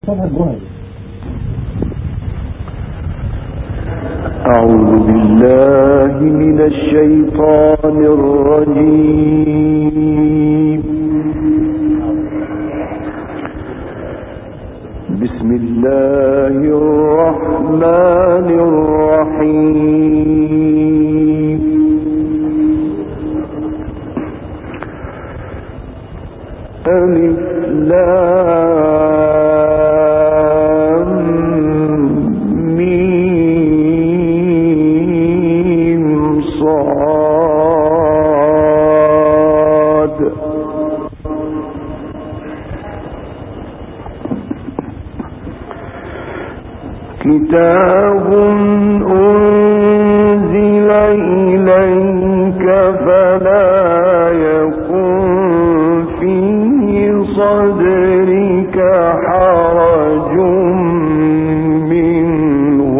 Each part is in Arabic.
أعوذ بالله من الشيطان الرجيم. بسم الله الرحمن الرحيم. ألف لام ميم صاد. كتاب أنزل إليك فلا يكن في صدرك حرج منه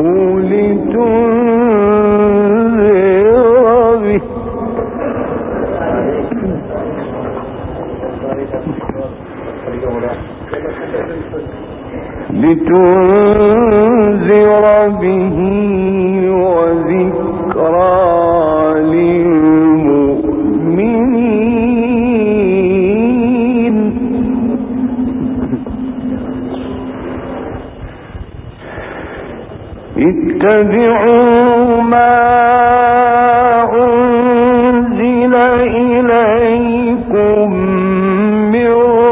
لتنذر به وذكرى للمؤمنين. اتبعوا ما أنزل إليكم من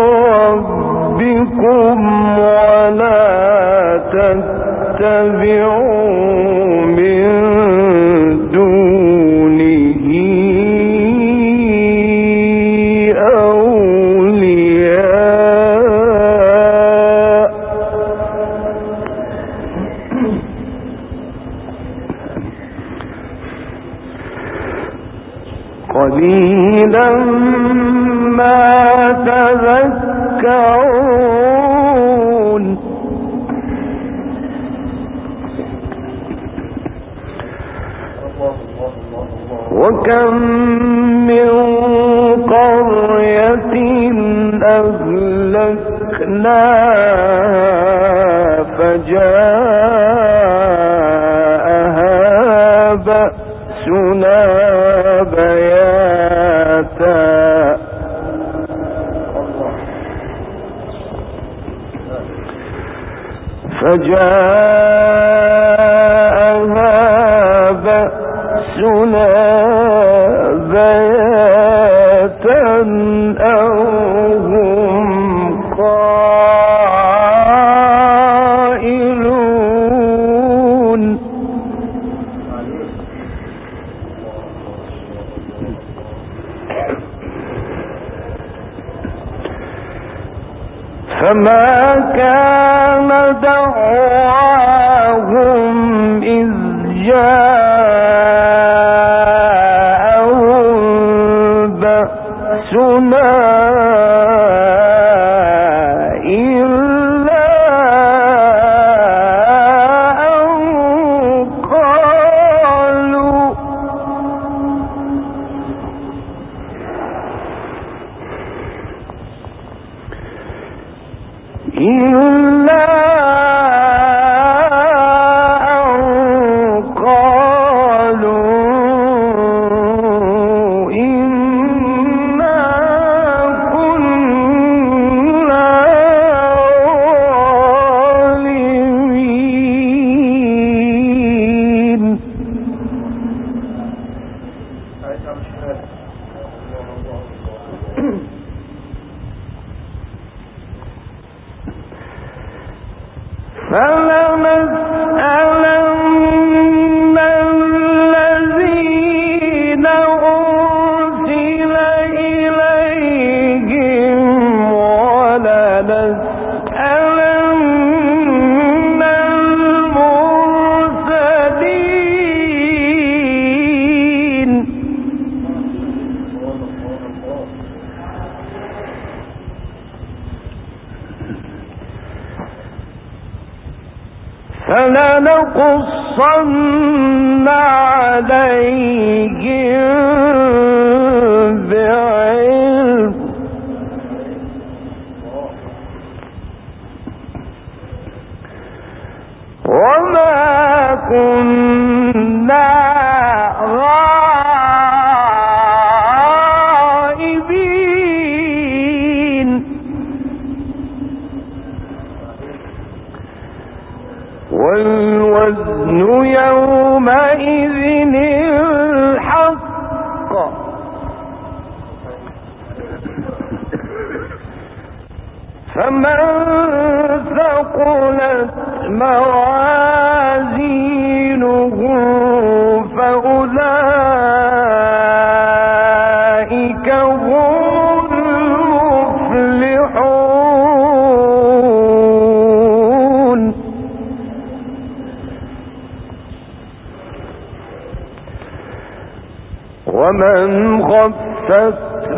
ربكم ولا تتبعوا من دونه أولياء قليلا ما تذكرون. وكم من قرية أهلكناها فجاءها بأسنا بياتا أو هم قائلون. فما كان دعواهم إذ جاءهم بأسنا إلا أن قالوا فلنسألن الذين أرسل إليهم ولنسألن المرسلين. فلنقصن عليهم بعلم كنا غائبين والوزن يومئذ الحق فمن ثقلت موازينه فأولئك هم المفلحون ومن خفت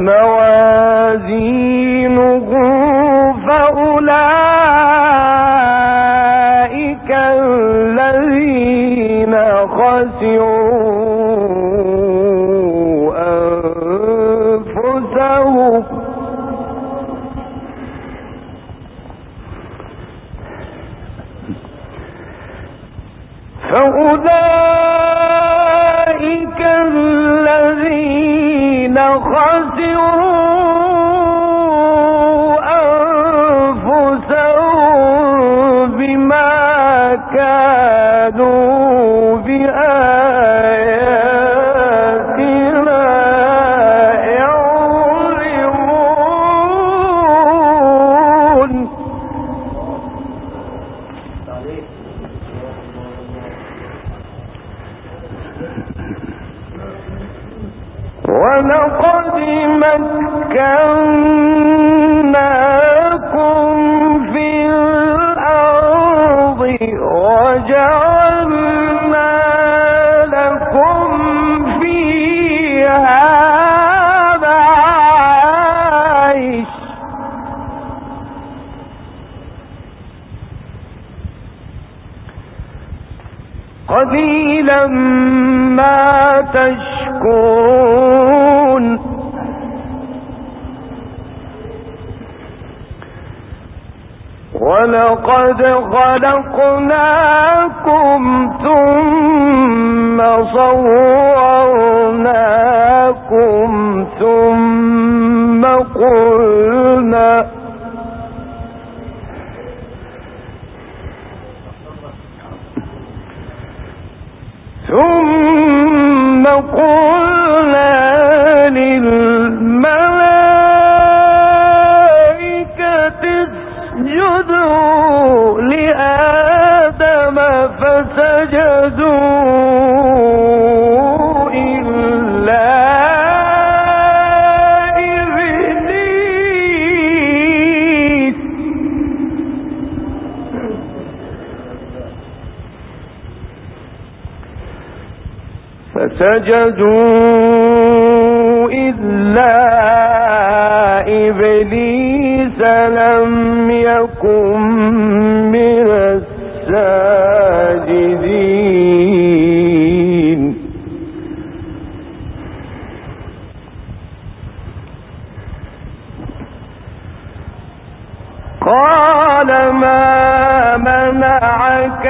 موازينه فأولئك الذين خسروا أنفسهم بما كانوا بآياتنا يظلمون ولقد مكناكم في الأرض وجعلنا لكم فيها معايش قليلا ما تشكرون ولقد خلقناكم ثم صورناكم ثم قلنا للملائكة اسجدوا لآدم فسجدوا إلا إبليس فسجدوا إلا إبليس لم يكن من الساجدين قال ما منعك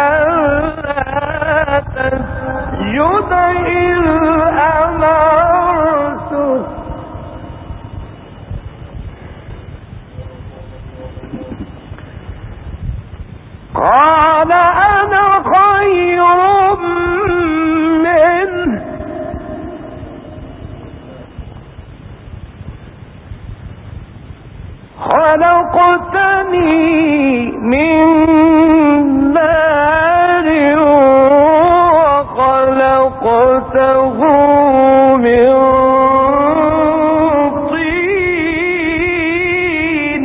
ألا تسجد إذ أمرتك قال أنا خير منه خلقتني من نار وخلقته من طين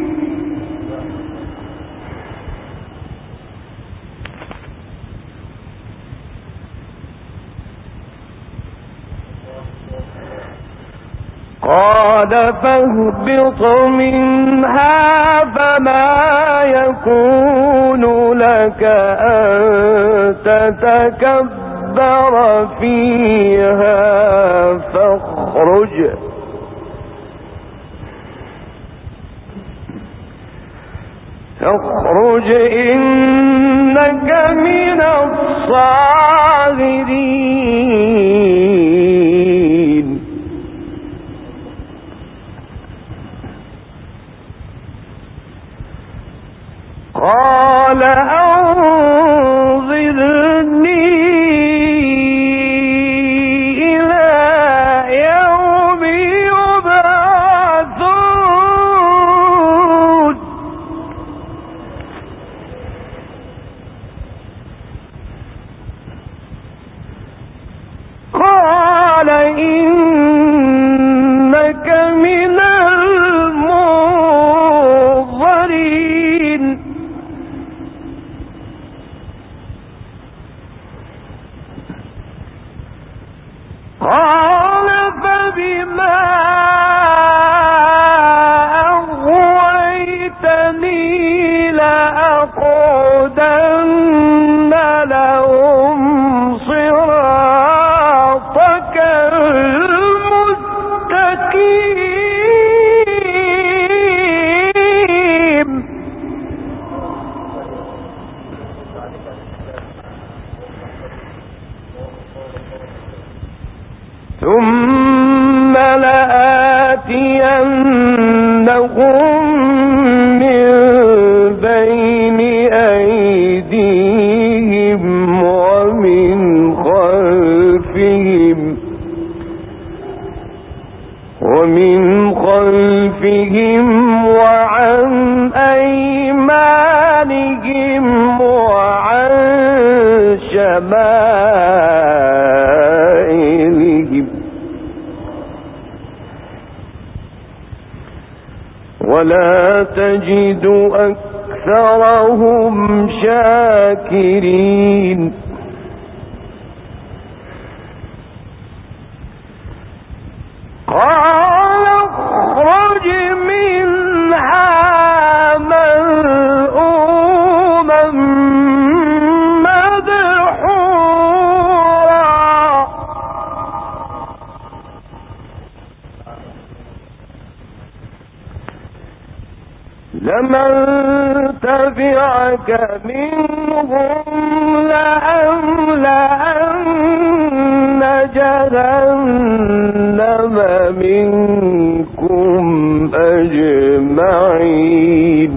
قال فاهبط منها فما يكون لك أن تتكبر فيها فاخرج إنك إنك من الصاغرين قال أنظرني إلى يوم يبعثون قال إنك من المنظرين قال فبما أغويتني لأقعدن لهم صراطك المستقيم ثم لآتينهم من بين أيديهم ومن خلفهم وعن أيمانهم وعن شمائلهم ولا تجد أكثرهم شاكرين قال اخرج منها مذءوما مدحورا لمن تبعك منهم لأملأن جهنم منكم أجمعين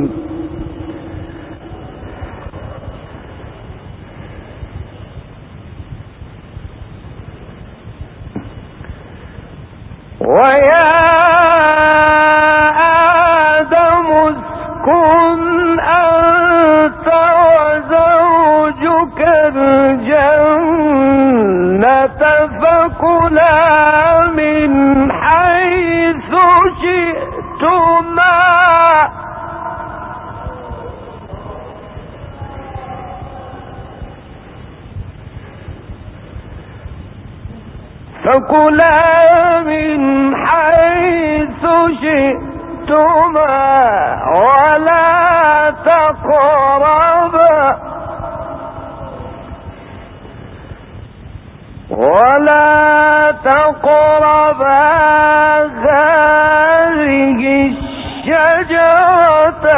ويا آدم اسكن أنت وزوجك الجنة فكلا من حيث شئتما ولا تقربا هذه الشجرة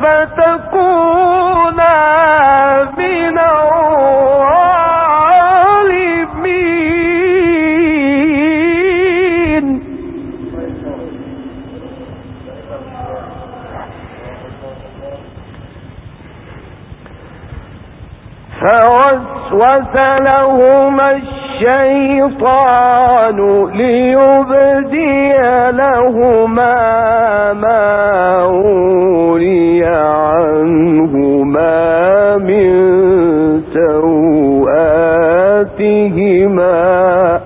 فتكونا من الظالمين فوسوس لهما الشيطان ليبدي لهما ما وري عنهما من سوآتهما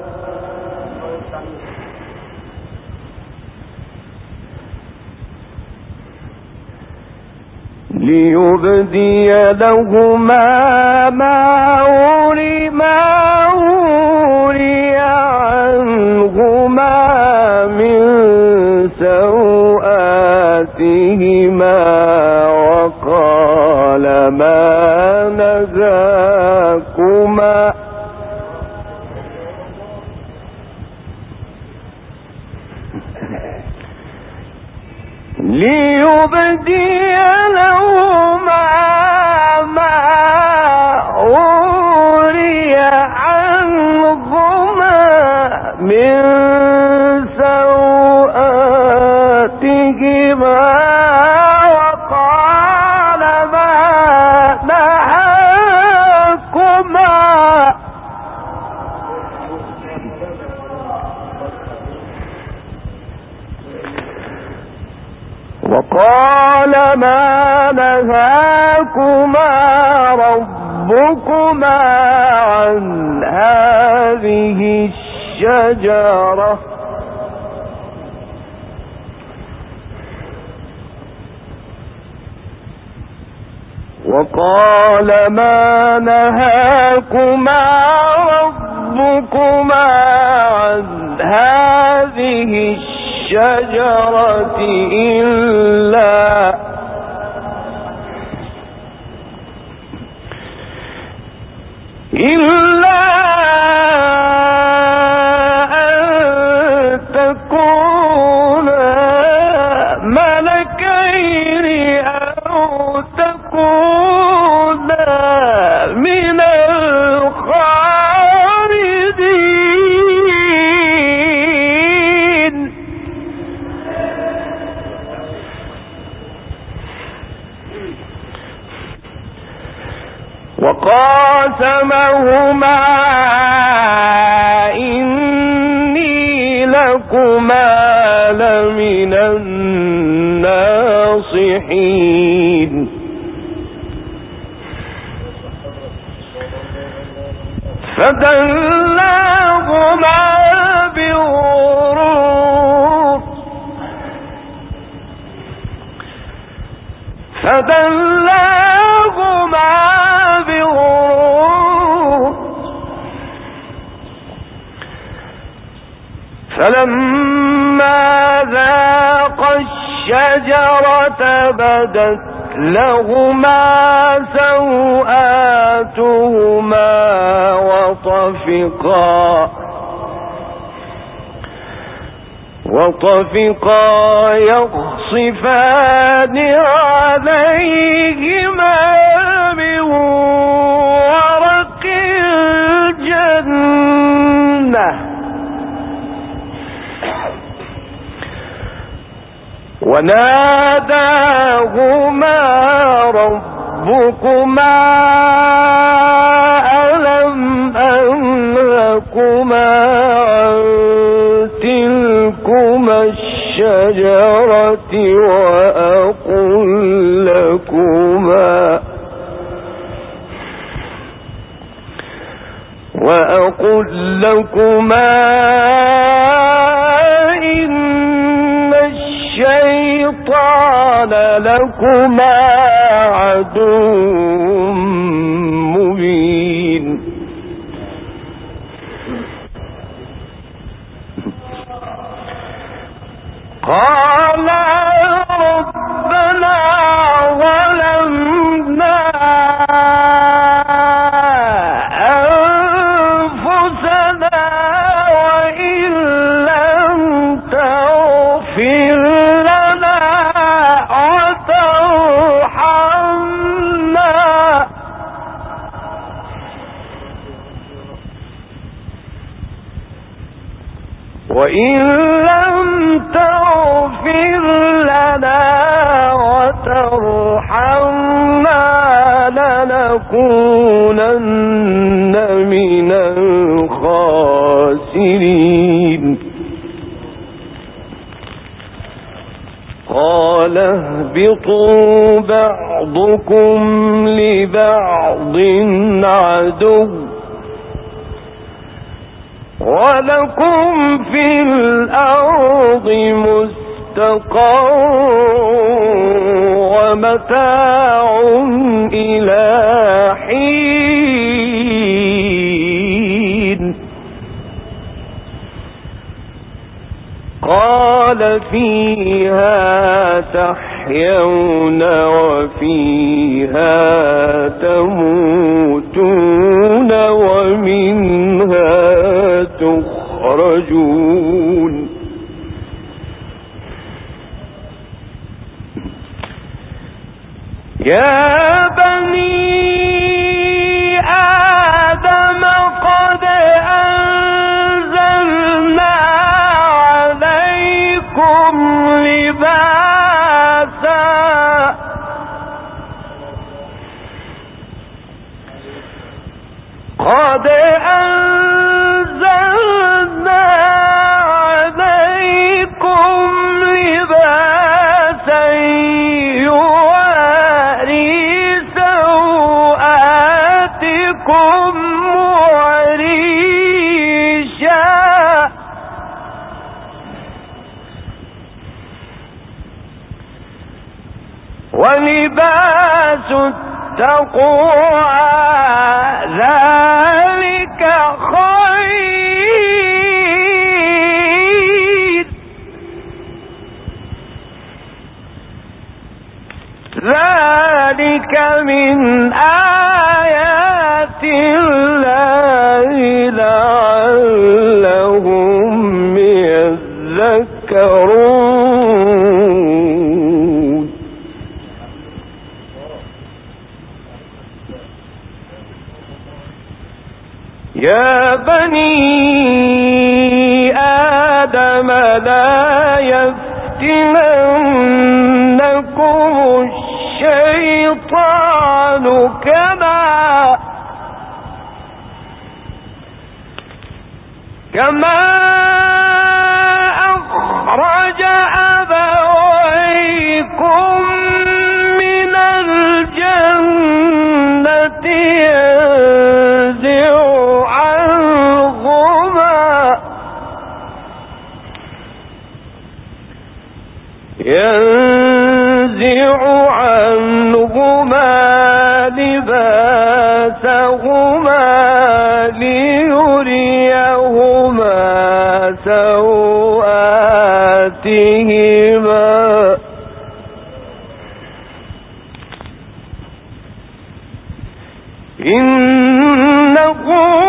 ما وري عنهما من سوآتهما وقال ما نهاكما ليبدي لهما ما ربكما عن هذه الشجرة وقال ما نهاكما ربكما عن هذه الشجرة إلا أن تكونا ملكين أو تكونا من الخالدين وقاسمهما إني لكما لمن الناصحين فدلاهما بغرور فلما ذاقا الشجرة بدت لهما سوآتهما وطفقا يخصفان عليهما من ورق الجنة وناداهما ربكما ألم أنهكما عن تلكما الشجرة وأقل لكما إن الشيطان لكما عدو مبين قال ربنا ظلمنا أنفسنا وإن لم تغفر لنا وترحمنا لنكونن من الخاسرين قال اهبطوا بعضكم لبعض عدو ولكم في الأرض مستقر ومتاع إلى حين قال فيها تحيون وفيها تموتون ومنها تخرجون يا بني آدم قد أنزلنا عليكم لباسا قد أنزلنا عليكم لباسا يواري عليكم وريشا ولباس التقوى ذلك خير ذلك من آيات الله لعلهم يذكرون. يا بني آدم لا يفتننكم الشيطان كما أخرج أبويكم من الجنة ينزع عنهما لباسهما ليريهما سوآتهما إنه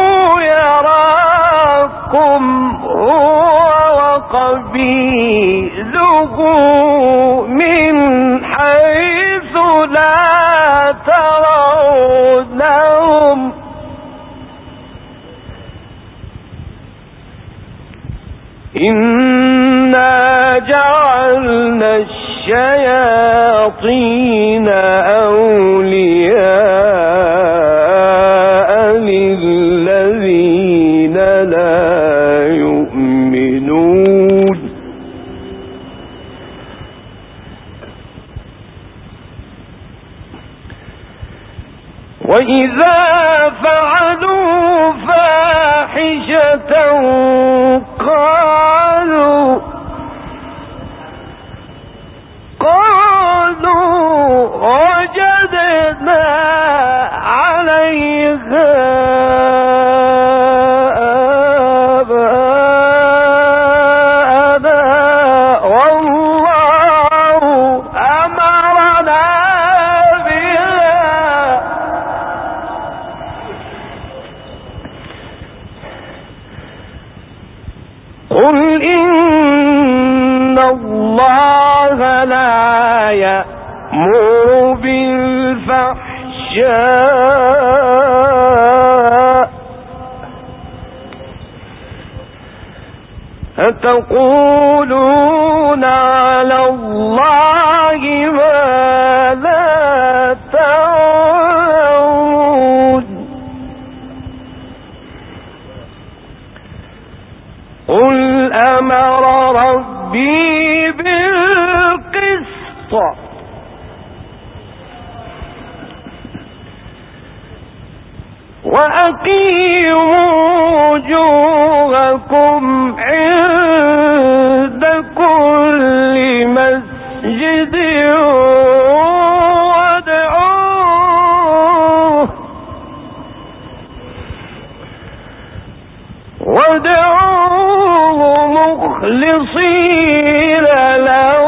يراكم هو وقبيله من حيث لا ترونهم إنا جعلنا الشياطين أولياء للذين لا يؤمنون وإذا فعلوا فاحشة قالوا وجدنا عليها آباءنا والله أمرنا بها قل إن الله لا يأمر بالفحشاء أتقولون على الله ما لا تعلمون قل أمر ربي بالقسط وأقيموا وجوهكم عند كل مسجد وادعوه مخلصين له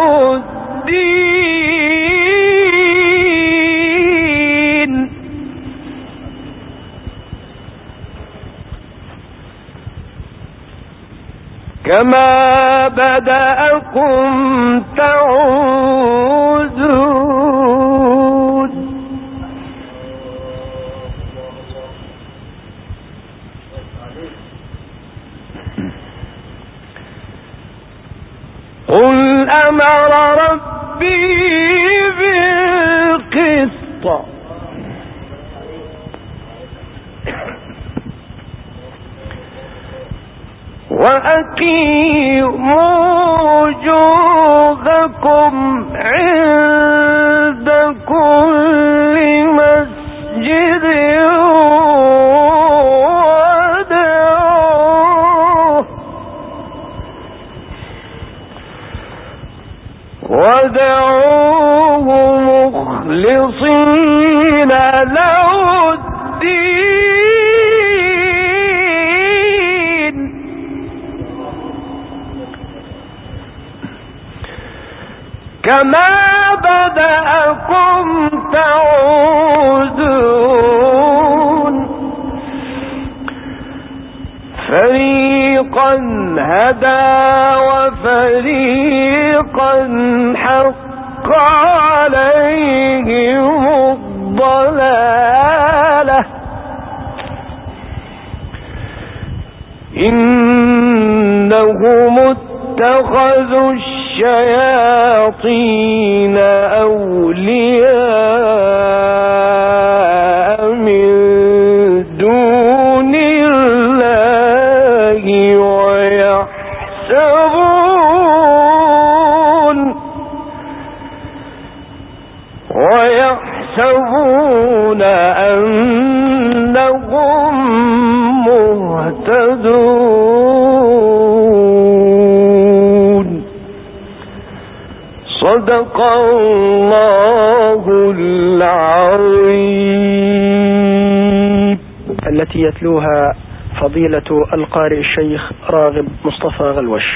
الدين كما بدأكم تعودون قل أمر ربي بالقسط وأقيموا وجوهكم عند كل مسجد كما بدأكم تعودون فريقا هدى وفريقا حق عليهم الضلالة إنهم اتخذوا الشياطين أولياء من دون الله ويحسبون أنهم مهتدون. صدق الله العظيم. التي يتلوها فضيلة القارئ الشيخ راغب مصطفى غلوش.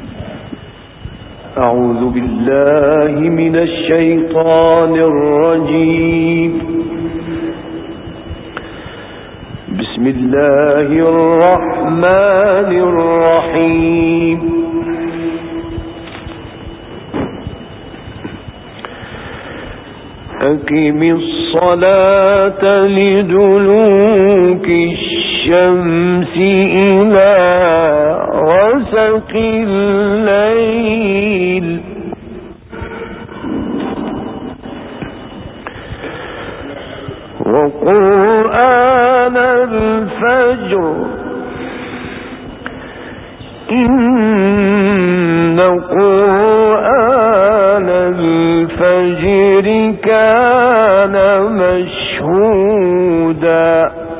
أعوذ بالله من الشيطان الرجيم. بسم الله الرحمن الرحيم. أقم الصلاة لدلوك الشمس إلى غسق الليل وقرآن الفجر إن قرآن الفجر كان مشهودا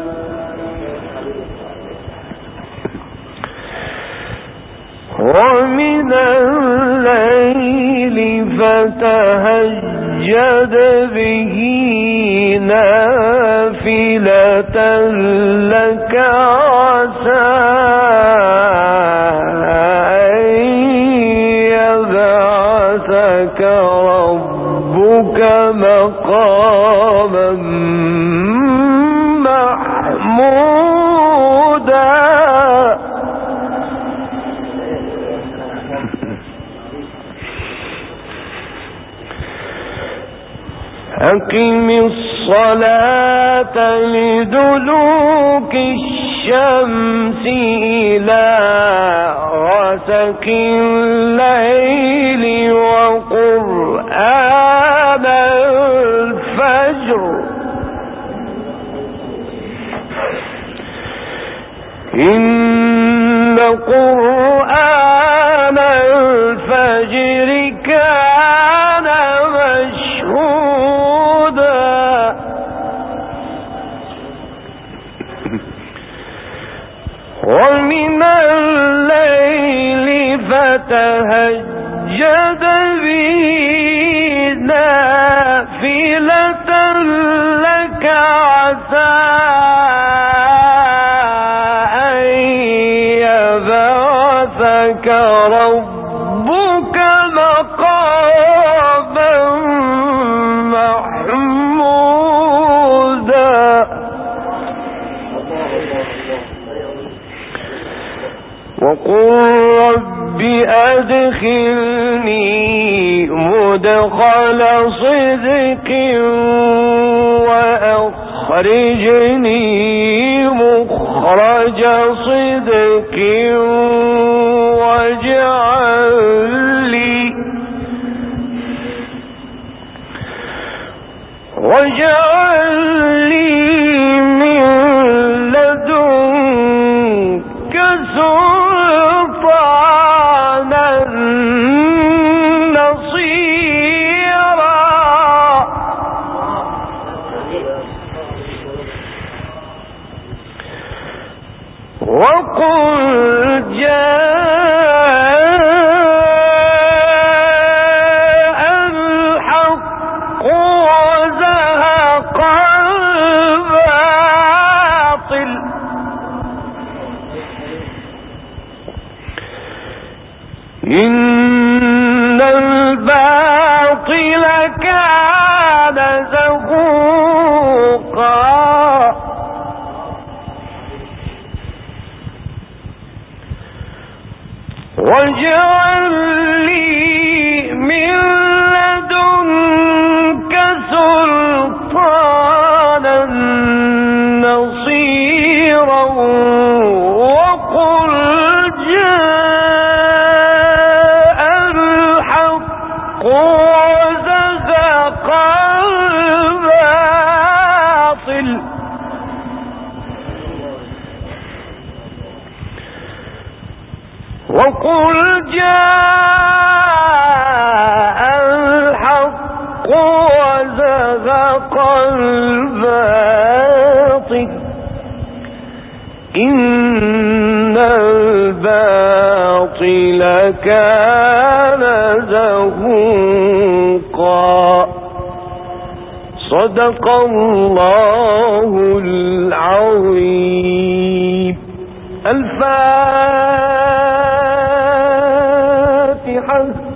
ومن الليل فتهجد به نافلة لك عسى أن يبعثك ربك مقاما محمودا. أقم الصلاة لدلوك الشمس إلى غسق الليل وقرآن الفجر إن قرآن الفجر كان مشهودا ومن الليل فتهجد به نافلة لك عسى أن يبعثك ربك مقاما محمودا. وقل رب أدخلني مدخل صدق وأخرجني مخرج صدق واجعل لي من لدنك سلطانا نصيرا. وقل جاء الحق وزهق الباطل إن الباطل كان زهوقا واجعل لي من لدنك سلطانا نصيرا وقل جاء الحق وزهق الباطل وقل جاء الحق وزهق الباطل إن الباطل كان زهوقا صدق الله العظيم. الفاتحة.